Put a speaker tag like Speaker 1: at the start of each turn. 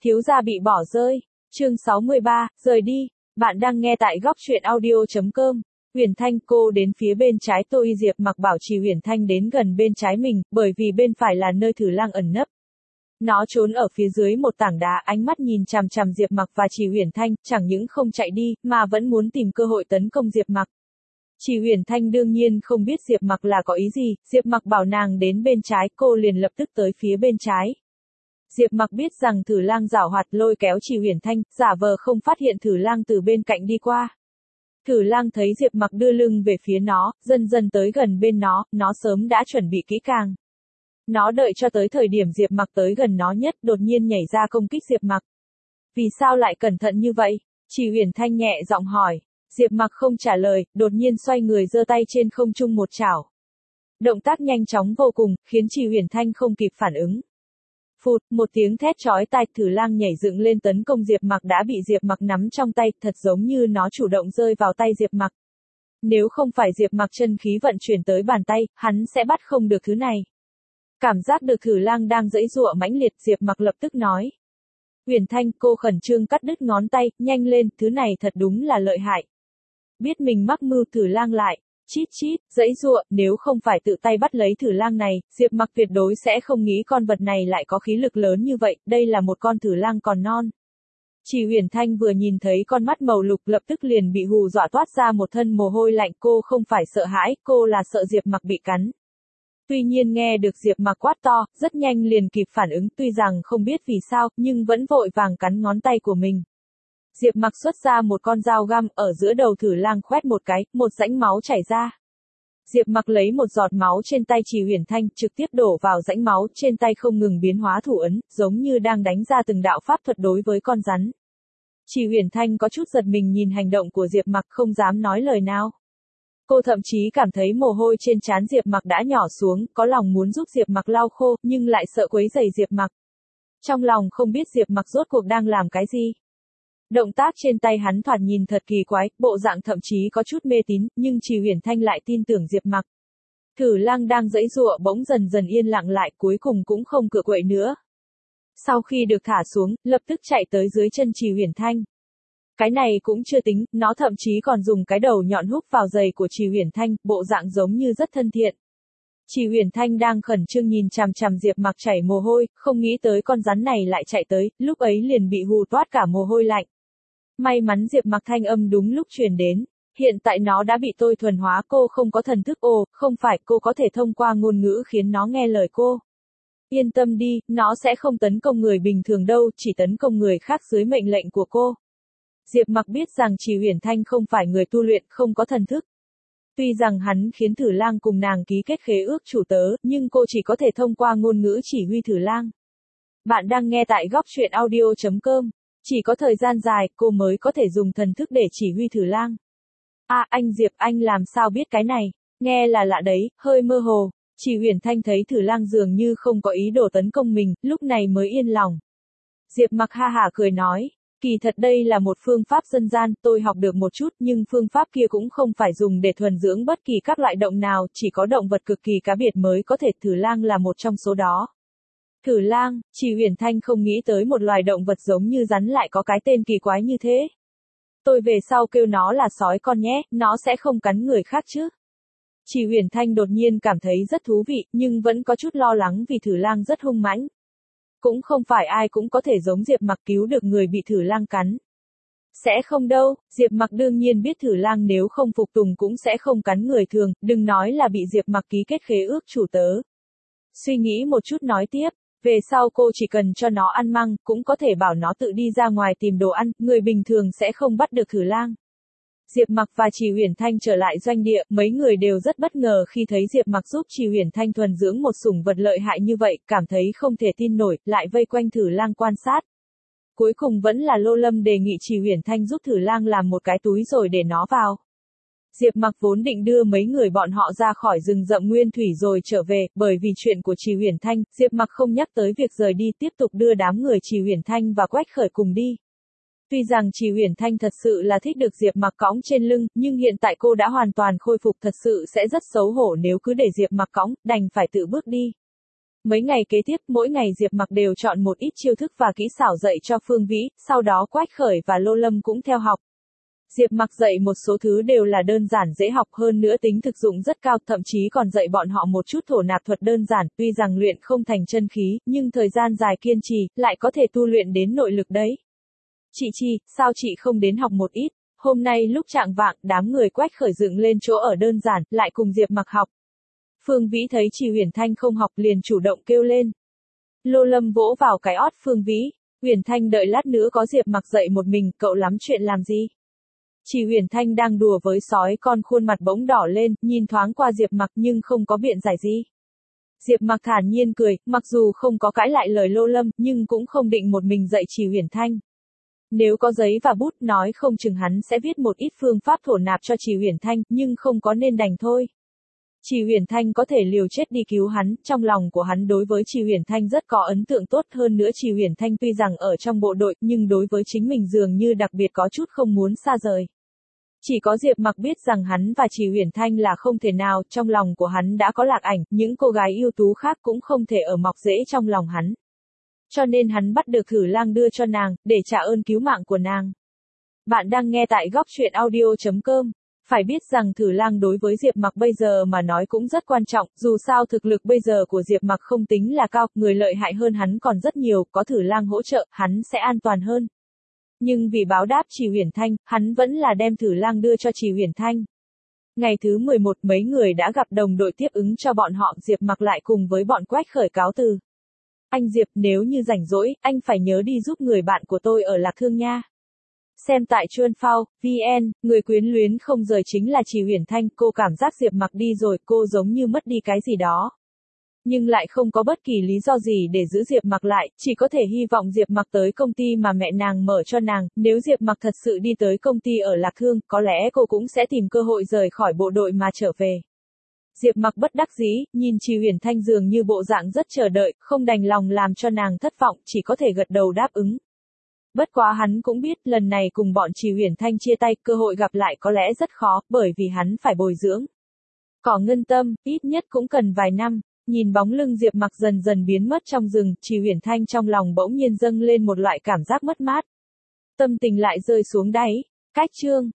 Speaker 1: Thiếu gia bị bỏ rơi. Chương 63, rời đi. Bạn đang nghe tại góc truyện audio.com. Huyền Thanh, cô đến phía bên trái tôi. Diệp Mặc bảo trì Huyền Thanh đến gần bên trái mình, bởi vì bên phải là nơi Thử Lang ẩn nấp. Nó trốn ở phía dưới một tảng đá, ánh mắt nhìn chằm chằm Diệp Mặc và Trì Huyền Thanh, chẳng những không chạy đi, mà vẫn muốn tìm cơ hội tấn công Diệp Mặc. Trì Huyền Thanh đương nhiên không biết Diệp Mặc là có ý gì, Diệp Mặc bảo nàng đến bên trái, cô liền lập tức tới phía bên trái. Diệp Mặc biết rằng Thử Lang giảo hoạt, lôi kéo Trì Huyền Thanh, giả vờ không phát hiện Thử Lang từ bên cạnh đi qua. Thử Lang thấy Diệp Mặc đưa lưng về phía nó, dần dần tới gần bên nó sớm đã chuẩn bị kỹ càng. Nó đợi cho tới thời điểm Diệp Mặc tới gần nó nhất, đột nhiên nhảy ra công kích Diệp Mặc. Vì sao lại cẩn thận như vậy? Trì Huyền Thanh nhẹ giọng hỏi. Diệp Mặc không trả lời, đột nhiên xoay người giơ tay trên không trung một chảo. Động tác nhanh chóng vô cùng, khiến Trì Huyền Thanh không kịp phản ứng. Phụt, một tiếng thét chói tai, Thử Lang nhảy dựng lên tấn công Diệp Mặc đã bị Diệp Mặc nắm trong tay, thật giống như nó chủ động rơi vào tay Diệp Mặc. Nếu không phải Diệp Mặc chân khí vận chuyển tới bàn tay, hắn sẽ bắt không được thứ này. Cảm giác được Thử Lang đang giãy giụa mãnh liệt, Diệp Mặc lập tức nói. Huyền Thanh, cô khẩn trương cắt đứt ngón tay, nhanh lên, thứ này thật đúng là lợi hại. Biết mình mắc mưu, Thử Lang lại chít chít, giãy giụa, nếu không phải tự tay bắt lấy Thử Lang này, Diệp Mặc tuyệt đối sẽ không nghĩ con vật này lại có khí lực lớn như vậy, đây là một con Thử Lang còn non. Trì Huyền Thanh vừa nhìn thấy con mắt màu lục lập tức liền bị hù dọa toát ra một thân mồ hôi lạnh, cô không phải sợ hãi, cô là sợ Diệp Mặc bị cắn. Tuy nhiên nghe được Diệp Mặc quát to, rất nhanh liền kịp phản ứng, tuy rằng không biết vì sao, nhưng vẫn vội vàng cắn ngón tay của mình. Diệp Mặc xuất ra một con dao găm, ở giữa đầu Thử Lang khoét một cái, một rãnh máu chảy ra. Diệp Mặc lấy một giọt máu trên tay Trì Huyền Thanh, trực tiếp đổ vào rãnh máu, trên tay không ngừng biến hóa thủ ấn, giống như đang đánh ra từng đạo pháp thuật đối với con rắn. Trì Huyền Thanh có chút giật mình nhìn hành động của Diệp Mặc, không dám nói lời nào. Cô thậm chí cảm thấy mồ hôi trên trán Diệp Mặc đã nhỏ xuống, có lòng muốn giúp Diệp Mặc lau khô, nhưng lại sợ quấy rầy Diệp Mặc. Trong lòng không biết Diệp Mặc rốt cuộc đang làm cái gì. Động tác trên tay hắn thoạt nhìn thật kỳ quái, bộ dạng thậm chí có chút mê tín, nhưng Trì Huyền Thanh lại tin tưởng Diệp Mặc. Thử Lang đang giãy giụa bỗng dần dần yên lặng lại, cuối cùng cũng không cựa quậy nữa. Sau khi được thả xuống, lập tức chạy tới dưới chân Trì Huyền Thanh. Cái này cũng chưa tính, nó thậm chí còn dùng cái đầu nhọn húc vào giày của Trì Huyền Thanh, bộ dạng giống như rất thân thiện. Trì Huyền Thanh đang khẩn trương nhìn chằm chằm Diệp Mặc chảy mồ hôi, không nghĩ tới con rắn này lại chạy tới, lúc ấy liền bị hù toát cả mồ hôi lạnh. May mắn Diệp Mặc thanh âm đúng lúc truyền đến. Hiện tại nó đã bị tôi thuần hóa, cô không có thần thức. Ồ, không phải, cô có thể thông qua ngôn ngữ khiến nó nghe lời cô. Yên tâm đi, nó sẽ không tấn công người bình thường đâu, chỉ tấn công người khác dưới mệnh lệnh của cô. Diệp Mặc biết rằng Trì Huyền Thanh không phải người tu luyện, không có thần thức. Tuy rằng hắn khiến Thử Lang cùng nàng ký kết khế ước chủ tớ, nhưng cô chỉ có thể thông qua ngôn ngữ chỉ huy Thử Lang. Bạn đang nghe tại góc truyện audio.com. Chỉ có thời gian dài, cô mới có thể dùng thần thức để chỉ huy Thử Lang. À, anh Diệp, anh làm sao biết cái này? Nghe là lạ đấy, hơi mơ hồ. Trì Huyền Thanh thấy Thử Lang dường như không có ý đồ tấn công mình, lúc này mới yên lòng. Diệp Mặc ha hả cười nói. Kỳ thật đây là một phương pháp dân gian, tôi học được một chút, nhưng phương pháp kia cũng không phải dùng để thuần dưỡng bất kỳ các loại động nào, chỉ có động vật cực kỳ cá biệt mới có thể, Thử Lang là một trong số đó. Thử Lang, Trì Huyền Thanh không nghĩ tới một loài động vật giống như rắn lại có cái tên kỳ quái như thế. Tôi về sau kêu nó là sói con nhé, nó sẽ không cắn người khác chứ. Trì Huyền Thanh đột nhiên cảm thấy rất thú vị, nhưng vẫn có chút lo lắng vì Thử Lang rất hung mãnh. Cũng không phải ai cũng có thể giống Diệp Mặc cứu được người bị Thử Lang cắn. Sẽ không đâu, Diệp Mặc đương nhiên biết Thử Lang nếu không phục tùng cũng sẽ không cắn người thường, đừng nói là bị Diệp Mặc ký kết khế ước chủ tớ. Suy nghĩ một chút nói tiếp, về sau cô chỉ cần cho nó ăn măng, cũng có thể bảo nó tự đi ra ngoài tìm đồ ăn, người bình thường sẽ không bắt được Thử Lang. Diệp Mặc và Trì Huyền Thanh trở lại doanh địa, mấy người đều rất bất ngờ khi thấy Diệp Mặc giúp Trì Huyền Thanh thuần dưỡng một sủng vật lợi hại như vậy, cảm thấy không thể tin nổi, lại vây quanh Thử Lang quan sát. Cuối cùng vẫn là Lô Lâm đề nghị Trì Huyền Thanh giúp Thử Lang làm một cái túi rồi để nó vào. Diệp Mặc vốn định đưa mấy người bọn họ ra khỏi rừng rậm nguyên thủy rồi trở về, bởi vì chuyện của Trì Huyền Thanh, Diệp Mặc không nhắc tới việc rời đi, tiếp tục đưa đám người Trì Huyền Thanh và Quách Khởi cùng đi. Tuy rằng Trì Huyền Thanh thật sự là thích được Diệp Mặc cõng trên lưng, nhưng hiện tại cô đã hoàn toàn khôi phục, thật sự sẽ rất xấu hổ nếu cứ để Diệp Mặc cõng, đành phải tự bước đi. Mấy ngày kế tiếp, mỗi ngày Diệp Mặc đều chọn một ít chiêu thức và kỹ xảo dạy cho Phương Vĩ, sau đó Quách Khởi và Lô Lâm cũng theo học. Diệp Mặc dạy một số thứ đều là đơn giản dễ học, hơn nữa tính thực dụng rất cao, thậm chí còn dạy bọn họ một chút thổ nạp thuật đơn giản, tuy rằng luyện không thành chân khí, nhưng thời gian dài kiên trì, lại có thể tu luyện đến nội lực đấy. Chị Chi, sao chị không đến học một ít? Hôm nay lúc trạng vạng, đám người Quách Khởi dựng lên chỗ ở đơn giản, lại cùng Diệp Mặc học. Phương Vĩ thấy Trì Huyền Thanh không học liền chủ động kêu lên. Lô Lâm vỗ vào cái ót Phương Vĩ, Huyền Thanh đợi lát nữa có Diệp Mặc dạy một mình, cậu lắm chuyện làm gì? Trì Huyền Thanh đang đùa với sói con, khuôn mặt bỗng đỏ lên, nhìn thoáng qua Diệp Mặc nhưng không có biện giải gì. Diệp Mặc thản nhiên cười, mặc dù không có cãi lại lời Lô Lâm, nhưng cũng không định một mình dạy Trì Huyền Thanh. Nếu có giấy và bút nói không chừng hắn sẽ viết một ít phương pháp thổ nạp cho Trì Huyền Thanh, nhưng không có nên đành thôi. Trì Huyền Thanh có thể liều chết đi cứu hắn, trong lòng của hắn đối với Trì Huyền Thanh rất có ấn tượng tốt, hơn nữa Trì Huyền Thanh tuy rằng ở trong bộ đội, nhưng đối với chính mình dường như đặc biệt có chút không muốn xa rời. Chỉ có Diệp Mặc biết rằng hắn và Trì Huyền Thanh là không thể nào, trong lòng của hắn đã có Lạc Ảnh, những cô gái ưu tú khác cũng không thể ở mọc rễ trong lòng hắn. Cho nên hắn bắt được Thử Lang đưa cho nàng, để trả ơn cứu mạng của nàng. Bạn đang nghe tại góc truyện audio.com. Phải biết rằng Thử Lang đối với Diệp Mặc bây giờ mà nói cũng rất quan trọng, dù sao thực lực bây giờ của Diệp Mặc không tính là cao, người lợi hại hơn hắn còn rất nhiều, có Thử Lang hỗ trợ, hắn sẽ an toàn hơn. Nhưng vì báo đáp Trì Huyền Thanh, hắn vẫn là đem Thử Lang đưa cho Trì Huyền Thanh. Ngày thứ 11, mấy người đã gặp đồng đội tiếp ứng cho bọn họ, Diệp Mặc lại cùng với bọn Quách Khởi cáo từ. Anh Diệp, nếu như rảnh rỗi, anh phải nhớ đi giúp người bạn của tôi ở Lạc Thương nha. Xem tại Chuan Phao, VN, người quyến luyến không rời chính là Trì Huyền Thanh, cô cảm giác Diệp Mặc đi rồi, cô giống như mất đi cái gì đó. Nhưng lại không có bất kỳ lý do gì để giữ Diệp Mặc lại, chỉ có thể hy vọng Diệp Mặc tới công ty mà mẹ nàng mở cho nàng, nếu Diệp Mặc thật sự đi tới công ty ở Lạc Thương, có lẽ cô cũng sẽ tìm cơ hội rời khỏi bộ đội mà trở về. Diệp Mặc bất đắc dĩ, nhìn Trì Huyền Thanh dường như bộ dạng rất chờ đợi, không đành lòng làm cho nàng thất vọng, chỉ có thể gật đầu đáp ứng. Bất quá hắn cũng biết, lần này cùng bọn Trì Huyền Thanh chia tay, cơ hội gặp lại có lẽ rất khó, bởi vì hắn phải bồi dưỡng. Cỏ Ngân Tâm, ít nhất cũng cần vài năm. Nhìn bóng lưng Diệp Mặc dần dần biến mất trong rừng, Trì Huyền Thanh trong lòng bỗng nhiên dâng lên một loại cảm giác mất mát. Tâm tình lại rơi xuống đáy. Cách chương